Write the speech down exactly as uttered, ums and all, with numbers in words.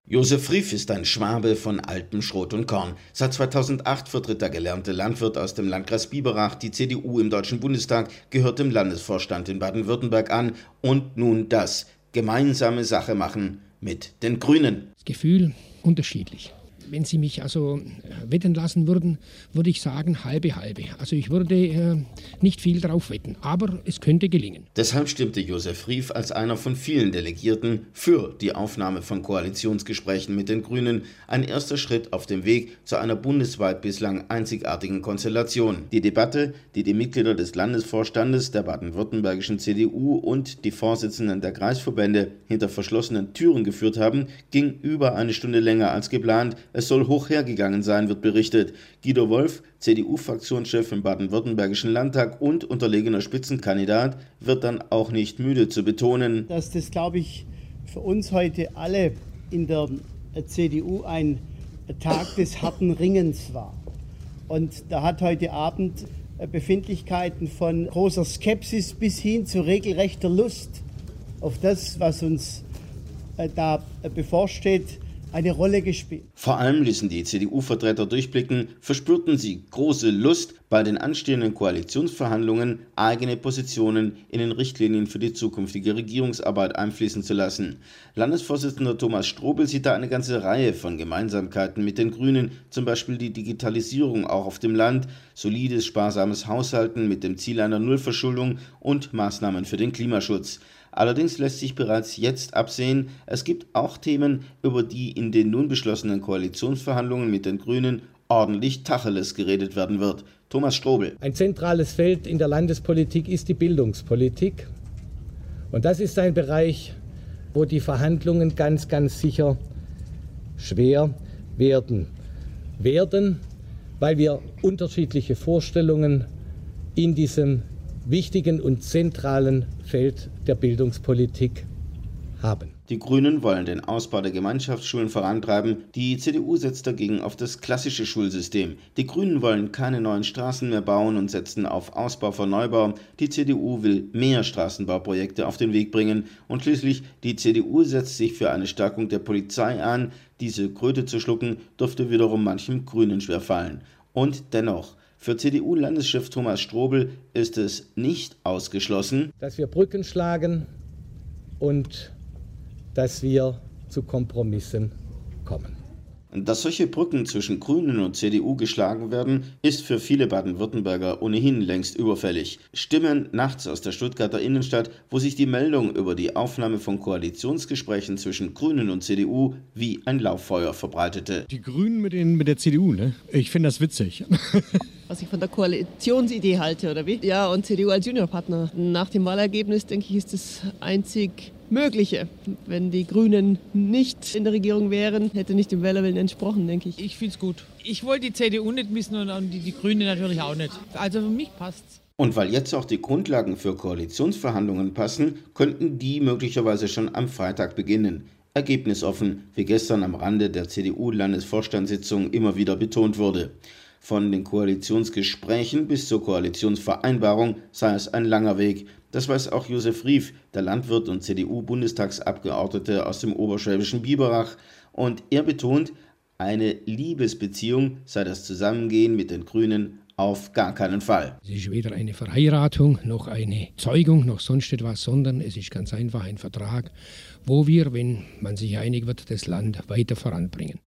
Josef Rieff ist ein Schwabe von altem Schrot und Korn. Seit zweitausendacht vertritt der gelernte Landwirt aus dem Landkreis Biberach die C D U im Deutschen Bundestag, gehört dem Landesvorstand in Baden-Württemberg an und nun das: gemeinsame Sache machen mit den Grünen. Das Gefühl unterschiedlich. Wenn Sie mich also wetten lassen würden, würde ich sagen halbe halbe. Also ich würde äh, nicht viel drauf wetten, aber es könnte gelingen. Deshalb stimmte Josef Rieff als einer von vielen Delegierten für die Aufnahme von Koalitionsgesprächen mit den Grünen, ein erster Schritt auf dem Weg zu einer bundesweit bislang einzigartigen Konstellation. Die Debatte, die die Mitglieder des Landesvorstandes der baden-württembergischen C D U und die Vorsitzenden der Kreisverbände hinter verschlossenen Türen geführt haben, ging über eine Stunde länger als geplant. Es soll hoch hergegangen sein, wird berichtet. Guido Wolf, C D U-Fraktionschef im baden-württembergischen Landtag und unterlegener Spitzenkandidat, wird dann auch nicht müde zu betonen, dass das, glaube ich, für uns heute alle in der C D U ein Tag des harten Ringens war. Und da hat heute Abend Befindlichkeiten von großer Skepsis bis hin zu regelrechter Lust auf das, was uns da bevorsteht, eine Rolle gespielt. Vor allem ließen die C D U-Vertreter durchblicken, verspürten sie große Lust, bei den anstehenden Koalitionsverhandlungen eigene Positionen in den Richtlinien für die zukünftige Regierungsarbeit einfließen zu lassen. Landesvorsitzender Thomas Strobel sieht da eine ganze Reihe von Gemeinsamkeiten mit den Grünen, zum Beispiel die Digitalisierung auch auf dem Land, solides, sparsames Haushalten mit dem Ziel einer Nullverschuldung und Maßnahmen für den Klimaschutz. Allerdings lässt sich bereits jetzt absehen, es gibt auch Themen, über die in den nun beschlossenen Koalitionsverhandlungen mit den Grünen ordentlich Tacheles geredet werden wird. Thomas Strobel. Ein zentrales Feld in der Landespolitik ist die Bildungspolitik. Und das ist ein Bereich, wo die Verhandlungen ganz, ganz sicher schwer werden. Werden, weil wir unterschiedliche Vorstellungen in diesem wichtigen und zentralen Feld der Bildungspolitik haben. Die Grünen wollen den Ausbau der Gemeinschaftsschulen vorantreiben, die C D U setzt dagegen auf das klassische Schulsystem. Die Grünen wollen keine neuen Straßen mehr bauen und setzen auf Ausbau von Neubau. Die C D U will mehr Straßenbauprojekte auf den Weg bringen. Und schließlich, die C D U setzt sich für eine Stärkung der Polizei ein. Diese Kröte zu schlucken, dürfte wiederum manchem Grünen schwerfallen. Und dennoch, für C D U-Landeschef Thomas Strobel ist es nicht ausgeschlossen, dass wir Brücken schlagen und dass wir zu Kompromissen kommen. Dass solche Brücken zwischen Grünen und C D U geschlagen werden, ist für viele Baden-Württemberger ohnehin längst überfällig. Stimmen nachts aus der Stuttgarter Innenstadt, wo sich die Meldung über die Aufnahme von Koalitionsgesprächen zwischen Grünen und C D U wie ein Lauffeuer verbreitete. Die Grünen mit, den, mit der C D U, ne? Ich finde das witzig. Was ich von der Koalitionsidee halte, oder wie? Ja, und C D U als Juniorpartner. Nach dem Wahlergebnis, denke ich, ist das einzig Mögliche. Wenn die Grünen nicht in der Regierung wären, hätte nicht dem Wählerwillen entsprochen, denke ich. Ich finde es gut. Ich wollte die C D U nicht missen und die, die Grünen natürlich auch nicht. Also für mich passt's. Und weil jetzt auch die Grundlagen für Koalitionsverhandlungen passen, könnten die möglicherweise schon am Freitag beginnen. Ergebnisoffen, wie gestern am Rande der C D U-Landesvorstandssitzung immer wieder betont wurde. Von den Koalitionsgesprächen bis zur Koalitionsvereinbarung sei es ein langer Weg. Das weiß auch Josef Rieff, der Landwirt und C D U-Bundestagsabgeordnete aus dem oberschwäbischen Biberach. Und er betont, eine Liebesbeziehung sei das Zusammengehen mit den Grünen auf gar keinen Fall. Es ist weder eine Verheiratung noch eine Zeugung noch sonst etwas, sondern es ist ganz einfach ein Vertrag, wo wir, wenn man sich einig wird, das Land weiter voranbringen.